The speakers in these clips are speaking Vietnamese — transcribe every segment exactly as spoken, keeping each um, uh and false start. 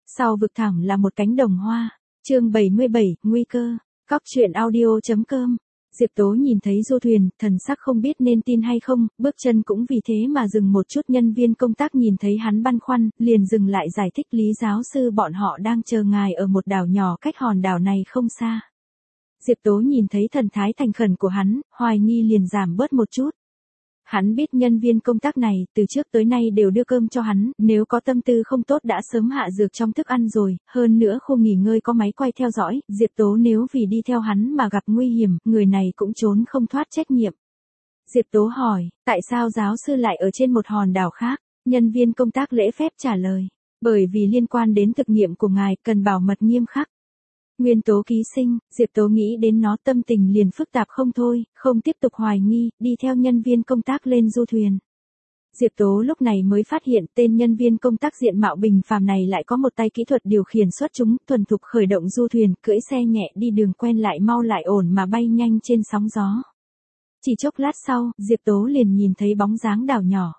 sau vực thẳm là một cánh đồng hoa. Chương bảy mươi bảy, nguy cơ. Cóc truyện audio chấm com. Diệp Tố nhìn thấy du thuyền, thần sắc không biết nên tin hay không, bước chân cũng vì thế mà dừng một chút. Nhân viên công tác nhìn thấy hắn băn khoăn, liền dừng lại giải thích Lý giáo sư bọn họ đang chờ ngài ở một đảo nhỏ cách hòn đảo này không xa. Diệp Tố nhìn thấy thần thái thành khẩn của hắn, hoài nghi liền giảm bớt một chút. Hắn biết nhân viên công tác này từ trước tới nay đều đưa cơm cho hắn, nếu có tâm tư không tốt đã sớm hạ dược trong thức ăn rồi, hơn nữa khu nghỉ ngơi có máy quay theo dõi, Diệp Tố nếu vì đi theo hắn mà gặp nguy hiểm, người này cũng trốn không thoát trách nhiệm. Diệp Tố hỏi, tại sao giáo sư lại ở trên một hòn đảo khác? Nhân viên công tác lễ phép trả lời, bởi vì liên quan đến thực nghiệm của ngài cần bảo mật nghiêm khắc. Nguyên tố ký sinh, Diệp Tố nghĩ đến nó tâm tình liền phức tạp không thôi, không tiếp tục hoài nghi, đi theo nhân viên công tác lên du thuyền. Diệp Tố lúc này mới phát hiện tên nhân viên công tác diện mạo bình phàm này lại có một tay kỹ thuật điều khiển xuất chúng, thuần thục khởi động du thuyền, cưỡi xe nhẹ đi đường quen lại mau lại ổn mà bay nhanh trên sóng gió. Chỉ chốc lát sau, Diệp Tố liền nhìn thấy bóng dáng đảo nhỏ.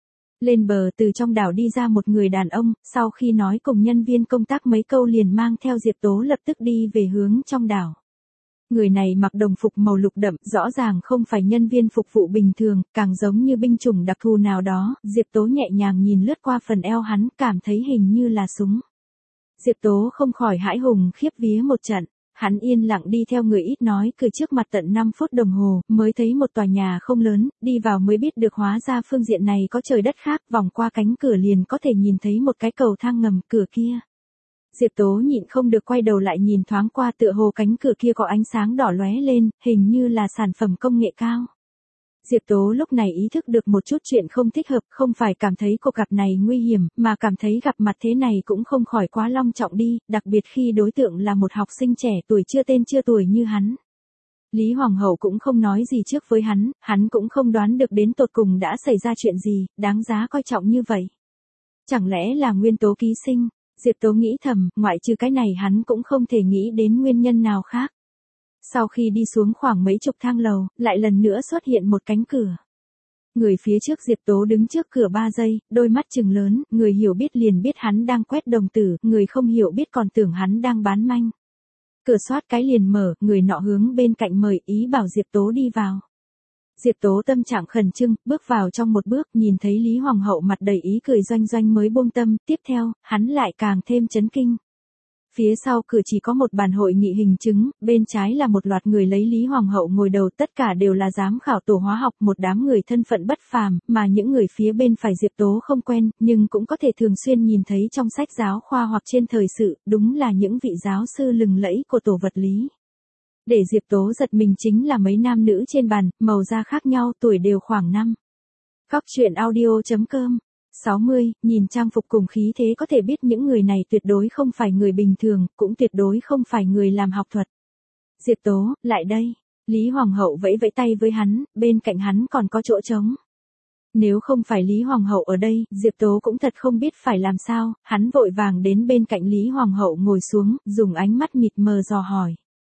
Lên bờ từ trong đảo đi ra một người đàn ông, sau khi nói cùng nhân viên công tác mấy câu liền mang theo Diệp Tố lập tức đi về hướng trong đảo. Người này mặc đồng phục màu lục đậm, rõ ràng không phải nhân viên phục vụ bình thường, càng giống như binh chủng đặc thù nào đó. Diệp Tố nhẹ nhàng nhìn lướt qua phần eo hắn, cảm thấy hình như là súng. Diệp Tố không khỏi hãi hùng khiếp vía một trận. Hắn yên lặng đi theo người ít nói cười trước mặt tận năm phút đồng hồ, mới thấy một tòa nhà không lớn, đi vào mới biết được hóa ra phương diện này có trời đất khác, vòng qua cánh cửa liền có thể nhìn thấy một cái cầu thang ngầm, cửa kia. Diệp Tố nhịn không được quay đầu lại nhìn thoáng qua, tựa hồ cánh cửa kia có ánh sáng đỏ lóe lên, hình như là sản phẩm công nghệ cao. Diệp Tố lúc này ý thức được một chút chuyện không thích hợp, không phải cảm thấy cuộc gặp này nguy hiểm, mà cảm thấy gặp mặt thế này cũng không khỏi quá long trọng đi, đặc biệt khi đối tượng là một học sinh trẻ tuổi chưa tên chưa tuổi như hắn. Lý Hoàng hậu cũng không nói gì trước với hắn, hắn cũng không đoán được đến tột cùng đã xảy ra chuyện gì, đáng giá coi trọng như vậy. Chẳng lẽ là nguyên tố ký sinh? Diệp Tố nghĩ thầm, ngoại trừ cái này hắn cũng không thể nghĩ đến nguyên nhân nào khác. Sau khi đi xuống khoảng mấy chục thang lầu, lại lần nữa xuất hiện một cánh cửa. Người phía trước Diệp Tố đứng trước cửa ba giây, đôi mắt trừng lớn, người hiểu biết liền biết hắn đang quét đồng tử, người không hiểu biết còn tưởng hắn đang bán manh. Cửa soát cái liền mở, người nọ hướng bên cạnh mời, ý bảo Diệp Tố đi vào. Diệp Tố tâm trạng khẩn trương, bước vào trong một bước, nhìn thấy Lý Hoàng hậu mặt đầy ý cười doanh doanh mới buông tâm, tiếp theo, hắn lại càng thêm chấn kinh. Phía sau cửa chỉ có một bàn hội nghị hình chứng, bên trái là một loạt người lấy Lý Hoàng hậu ngồi đầu, tất cả đều là giám khảo tổ hóa học, một đám người thân phận bất phàm, mà những người phía bên phải Diệp Tố không quen, nhưng cũng có thể thường xuyên nhìn thấy trong sách giáo khoa hoặc trên thời sự, đúng là những vị giáo sư lừng lẫy của tổ vật lý. Để Diệp Tố giật mình chính là mấy nam nữ trên bàn, màu da khác nhau, tuổi đều khoảng năm. Cóc truyện audio chấm com. sáu mươi, nhìn trang phục cùng khí thế có thể biết những người này tuyệt đối không phải người bình thường, cũng tuyệt đối không phải người làm học thuật. Diệp Tố, lại đây. Lý Hoàng hậu vẫy vẫy tay với hắn, bên cạnh hắn còn có chỗ trống. Nếu không phải Lý Hoàng hậu ở đây, Diệp Tố cũng thật không biết phải làm sao, hắn vội vàng đến bên cạnh Lý Hoàng hậu ngồi xuống, dùng ánh mắt mịt mờ dò hỏi.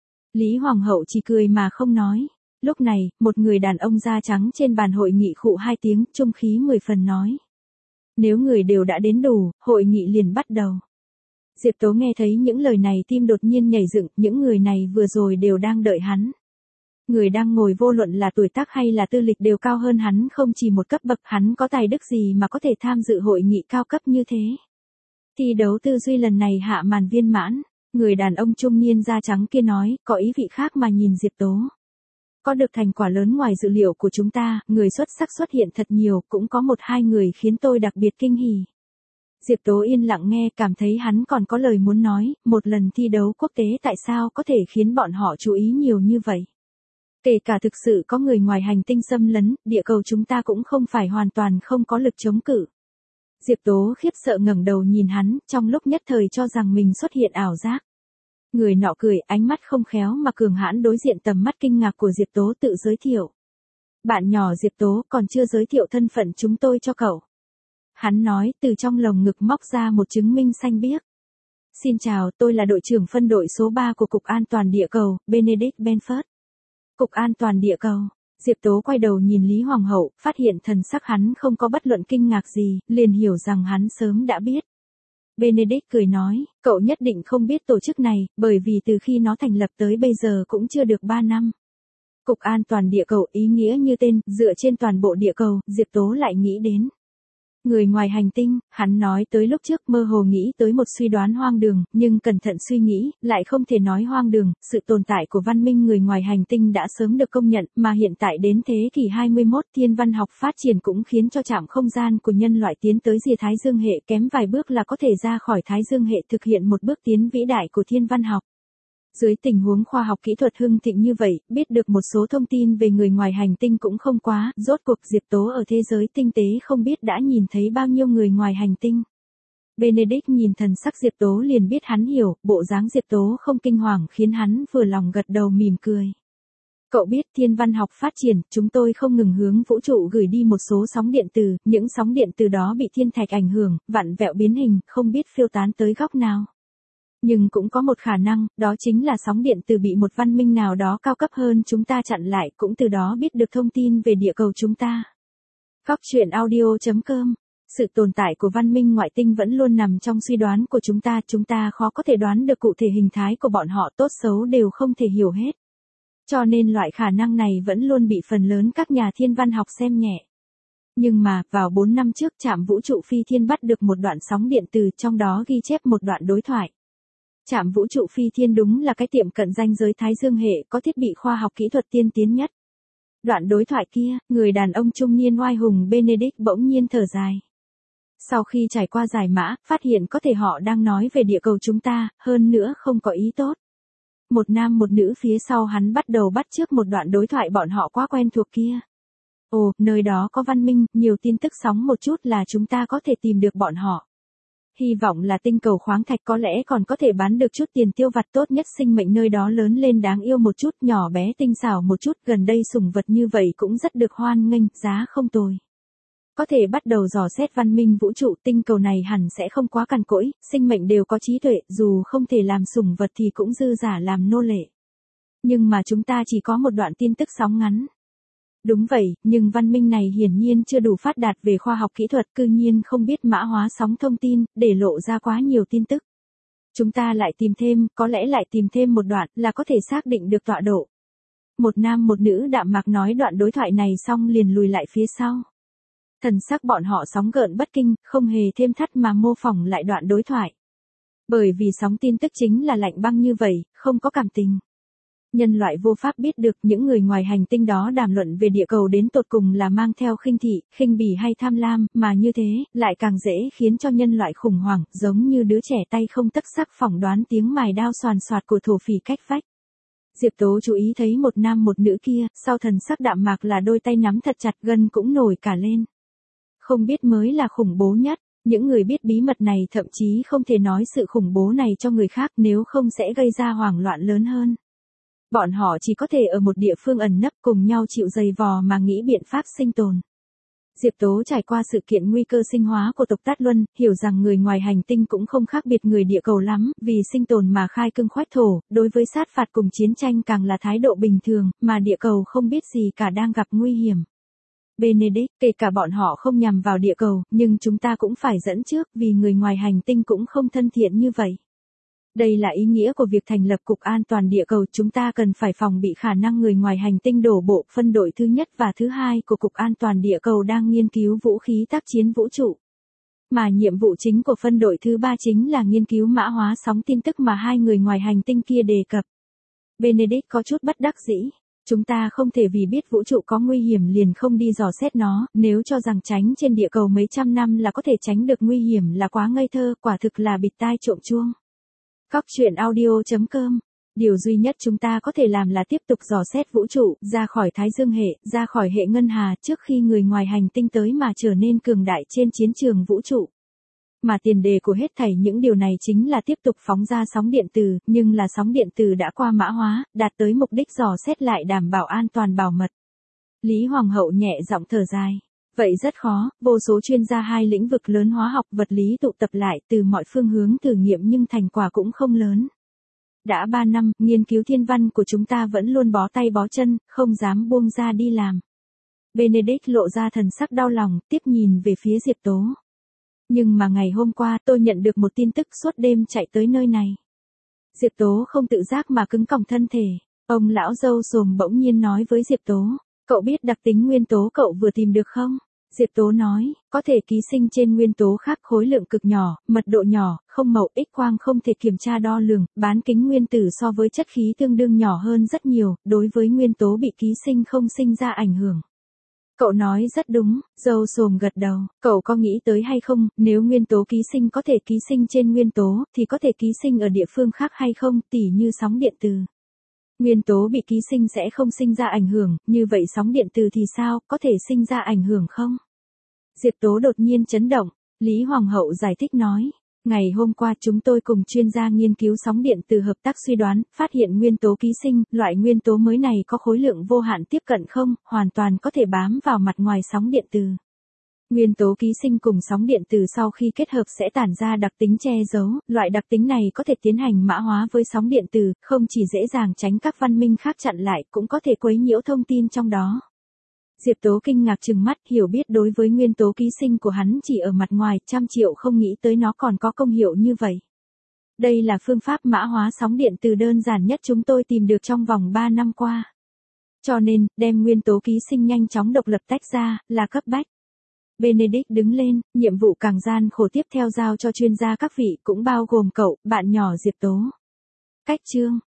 Lý Hoàng hậu chỉ cười mà không nói. Lúc này, một người đàn ông da trắng trên bàn hội nghị khụ hai tiếng, trung khí mười phần nói. Nếu người đều đã đến đủ, hội nghị liền bắt đầu. Diệp Tố nghe thấy những lời này tim đột nhiên nhảy dựng, những người này vừa rồi đều đang đợi hắn. Người đang ngồi vô luận là tuổi tác hay là tư lịch đều cao hơn hắn không chỉ một cấp bậc, hắn có tài đức gì mà có thể tham dự hội nghị cao cấp như thế. Thi đấu tư duy lần này hạ màn viên mãn, người đàn ông trung niên da trắng kia nói, có ý vị khác mà nhìn Diệp Tố. Có được thành quả lớn ngoài dự liệu của chúng ta, người xuất sắc xuất hiện thật nhiều, cũng có một hai người khiến tôi đặc biệt kinh hỉ. Diệp Tố yên lặng nghe, cảm thấy hắn còn có lời muốn nói, một lần thi đấu quốc tế tại sao có thể khiến bọn họ chú ý nhiều như vậy. Kể cả thực sự có người ngoài hành tinh xâm lấn, địa cầu chúng ta cũng không phải hoàn toàn không có lực chống cự. Diệp Tố khiếp sợ ngẩng đầu nhìn hắn, trong lúc nhất thời cho rằng mình xuất hiện ảo giác. Người nọ cười, ánh mắt không khéo mà cường hãn đối diện tầm mắt kinh ngạc của Diệp Tố tự giới thiệu. Bạn nhỏ Diệp Tố còn chưa giới thiệu thân phận chúng tôi cho cậu. Hắn nói từ trong lồng ngực móc ra một chứng minh xanh biếc. Xin chào, tôi là đội trưởng phân đội số ba của Cục An toàn Địa cầu, Benedict Benford. Cục An toàn Địa cầu. Diệp Tố quay đầu nhìn Lý Hoàng hậu, phát hiện thần sắc hắn không có bất luận kinh ngạc gì, liền hiểu rằng hắn sớm đã biết. Benedict cười nói, cậu nhất định không biết tổ chức này, bởi vì từ khi nó thành lập tới bây giờ cũng chưa được ba năm. Cục An toàn Địa cầu ý nghĩa như tên, dựa trên toàn bộ địa cầu, Diệp Tố lại nghĩ đến. Người ngoài hành tinh, hắn nói tới lúc trước mơ hồ nghĩ tới một suy đoán hoang đường, nhưng cẩn thận suy nghĩ, lại không thể nói hoang đường, sự tồn tại của văn minh người ngoài hành tinh đã sớm được công nhận, mà hiện tại đến thế kỷ hai mươi mốt thiên văn học phát triển cũng khiến cho trạm không gian của nhân loại tiến tới rìa Thái Dương hệ, kém vài bước là có thể ra khỏi Thái Dương hệ thực hiện một bước tiến vĩ đại của thiên văn học. Dưới tình huống khoa học kỹ thuật hưng thịnh như vậy, biết được một số thông tin về người ngoài hành tinh cũng không quá, rốt cuộc Diệp Tố ở thế giới tinh tế không biết đã nhìn thấy bao nhiêu người ngoài hành tinh. Benedict nhìn thần sắc Diệp Tố liền biết hắn hiểu, bộ dáng Diệp Tố không kinh hoàng khiến hắn vừa lòng gật đầu mỉm cười. Cậu biết thiên văn học phát triển, chúng tôi không ngừng hướng vũ trụ gửi đi một số sóng điện từ, những sóng điện từ đó bị thiên thạch ảnh hưởng, vặn vẹo biến hình, không biết phiêu tán tới góc nào. Nhưng cũng có một khả năng, đó chính là sóng điện từ bị một văn minh nào đó cao cấp hơn chúng ta chặn lại, cũng từ đó biết được thông tin về địa cầu chúng ta. Góc truyện audio chấm com. Sự tồn tại của văn minh ngoại tinh vẫn luôn nằm trong suy đoán của chúng ta, chúng ta khó có thể đoán được cụ thể hình thái của bọn họ, tốt xấu đều không thể hiểu hết. Cho nên loại khả năng này vẫn luôn bị phần lớn các nhà thiên văn học xem nhẹ. Nhưng mà, vào bốn năm trước trạm vũ trụ Phi Thiên bắt được một đoạn sóng điện từ, trong đó ghi chép một đoạn đối thoại. Trạm vũ trụ Phi Thiên đúng là cái tiệm cận ranh giới Thái Dương hệ có thiết bị khoa học kỹ thuật tiên tiến nhất. Đoạn đối thoại kia, người đàn ông trung niên oai hùng Benedict bỗng nhiên thở dài. Sau khi trải qua giải mã, phát hiện có thể họ đang nói về địa cầu chúng ta, hơn nữa không có ý tốt. Một nam một nữ phía sau hắn bắt đầu bắt chước một đoạn đối thoại bọn họ quá quen thuộc kia. Ồ, nơi đó có văn minh, nhiều tin tức sóng một chút là chúng ta có thể tìm được bọn họ. Hy vọng là tinh cầu khoáng thạch có lẽ còn có thể bán được chút tiền tiêu vặt, tốt nhất sinh mệnh nơi đó lớn lên đáng yêu một chút, nhỏ bé tinh xảo một chút, gần đây sủng vật như vậy cũng rất được hoan nghênh, giá không tồi. Có thể bắt đầu dò xét văn minh vũ trụ, tinh cầu này hẳn sẽ không quá cằn cỗi, sinh mệnh đều có trí tuệ, dù không thể làm sủng vật thì cũng dư giả làm nô lệ. Nhưng mà chúng ta chỉ có một đoạn tin tức sóng ngắn. Đúng vậy, nhưng văn minh này hiển nhiên chưa đủ phát đạt về khoa học kỹ thuật, cư nhiên không biết mã hóa sóng thông tin, để lộ ra quá nhiều tin tức. Chúng ta lại tìm thêm, có lẽ lại tìm thêm một đoạn, là có thể xác định được tọa độ. Một nam một nữ đạm mạc nói đoạn đối thoại này xong liền lùi lại phía sau. Thần sắc bọn họ sóng gợn bất kinh, không hề thêm thắt mà mô phỏng lại đoạn đối thoại. Bởi vì sóng tin tức chính là lạnh băng như vậy, không có cảm tình. Nhân loại vô pháp biết được những người ngoài hành tinh đó đàm luận về địa cầu đến tột cùng là mang theo khinh thị, khinh bỉ hay tham lam, mà như thế, lại càng dễ khiến cho nhân loại khủng hoảng, giống như đứa trẻ tay không tấc sắc phỏng đoán tiếng mài đao xoàn xoạt của thổ phỉ cách vách. Diệp Tố chú ý thấy một nam một nữ kia, sau thần sắc đạm mạc là đôi tay nắm thật chặt, gân cũng nổi cả lên. Không biết mới là khủng bố nhất. Những người biết bí mật này thậm chí không thể nói sự khủng bố này cho người khác, nếu không sẽ gây ra hoảng loạn lớn hơn. Bọn họ chỉ có thể ở một địa phương ẩn nấp cùng nhau chịu dày vò mà nghĩ biện pháp sinh tồn. Diệp Tố trải qua sự kiện nguy cơ sinh hóa của tộc Tát Luân, hiểu rằng người ngoài hành tinh cũng không khác biệt người địa cầu lắm, vì sinh tồn mà khai cương khoách thổ, đối với sát phạt cùng chiến tranh càng là thái độ bình thường, mà địa cầu không biết gì cả đang gặp nguy hiểm. Benedict, kể cả bọn họ không nhằm vào địa cầu, nhưng chúng ta cũng phải dẫn trước, vì người ngoài hành tinh cũng không thân thiện như vậy. Đây là ý nghĩa của việc thành lập Cục An toàn Địa cầu, chúng ta cần phải phòng bị khả năng người ngoài hành tinh đổ bộ. Phân đội thứ nhất và thứ hai của Cục An toàn Địa cầu đang nghiên cứu vũ khí tác chiến vũ trụ. Mà nhiệm vụ chính của phân đội thứ ba chính là nghiên cứu mã hóa sóng tin tức mà hai người ngoài hành tinh kia đề cập. Benedict có chút bất đắc dĩ. Chúng ta không thể vì biết vũ trụ có nguy hiểm liền không đi dò xét nó, nếu cho rằng tránh trên địa cầu mấy trăm năm là có thể tránh được nguy hiểm là quá ngây thơ, quả thực là bịt tai trộm chuông. Góc truyện audio chấm com. Điều duy nhất chúng ta có thể làm là tiếp tục dò xét vũ trụ, ra khỏi Thái Dương hệ, ra khỏi hệ ngân hà trước khi người ngoài hành tinh tới mà trở nên cường đại trên chiến trường vũ trụ. Mà tiền đề của hết thảy những điều này chính là tiếp tục phóng ra sóng điện từ, nhưng là sóng điện từ đã qua mã hóa, đạt tới mục đích dò xét lại đảm bảo an toàn bảo mật. Lý Hoàng hậu nhẹ giọng thở dài. Vậy rất khó, vô số chuyên gia hai lĩnh vực lớn hóa học vật lý tụ tập lại từ mọi phương hướng thử nghiệm nhưng thành quả cũng không lớn. Đã ba năm, nghiên cứu thiên văn của chúng ta vẫn luôn bó tay bó chân, không dám buông ra đi làm. Benedict lộ ra thần sắc đau lòng, tiếp nhìn về phía Diệp Tố. Nhưng mà ngày hôm qua tôi nhận được một tin tức suốt đêm chạy tới nơi này. Diệp Tố không tự giác mà cứng còng thân thể. Ông lão râu sồm bỗng nhiên nói với Diệp Tố, cậu biết đặc tính nguyên tố cậu vừa tìm được không? Diệp Tố nói, có thể ký sinh trên nguyên tố khác khối lượng cực nhỏ, mật độ nhỏ, không màu X-quang không thể kiểm tra đo lường, bán kính nguyên tử so với chất khí tương đương nhỏ hơn rất nhiều, đối với nguyên tố bị ký sinh không sinh ra ảnh hưởng. Cậu nói rất đúng, râu sồm gật đầu, cậu có nghĩ tới hay không, nếu nguyên tố ký sinh có thể ký sinh trên nguyên tố, thì có thể ký sinh ở địa phương khác hay không, tỉ như sóng điện từ. Nguyên tố bị ký sinh sẽ không sinh ra ảnh hưởng, như vậy sóng điện từ thì sao, có thể sinh ra ảnh hưởng không? Diệp Tố đột nhiên chấn động, Lý Hoàng hậu giải thích nói. Ngày hôm qua chúng tôi cùng chuyên gia nghiên cứu sóng điện từ hợp tác suy đoán, phát hiện nguyên tố ký sinh, loại nguyên tố mới này có khối lượng vô hạn tiếp cận không, hoàn toàn có thể bám vào mặt ngoài sóng điện từ. Nguyên tố ký sinh cùng sóng điện từ sau khi kết hợp sẽ tản ra đặc tính che giấu, loại đặc tính này có thể tiến hành mã hóa với sóng điện từ, không chỉ dễ dàng tránh các văn minh khác chặn lại, cũng có thể quấy nhiễu thông tin trong đó. Diệp Tố kinh ngạc trừng mắt, hiểu biết đối với nguyên tố ký sinh của hắn chỉ ở mặt ngoài, trăm triệu không nghĩ tới nó còn có công hiệu như vậy. Đây là phương pháp mã hóa sóng điện từ đơn giản nhất chúng tôi tìm được trong vòng ba năm qua. Cho nên, đem nguyên tố ký sinh nhanh chóng độc lập tách ra, là cấp bách. Benedict đứng lên, nhiệm vụ càng gian khổ tiếp theo giao cho chuyên gia các vị cũng bao gồm cậu, bạn nhỏ Diệp Tố. Cách chương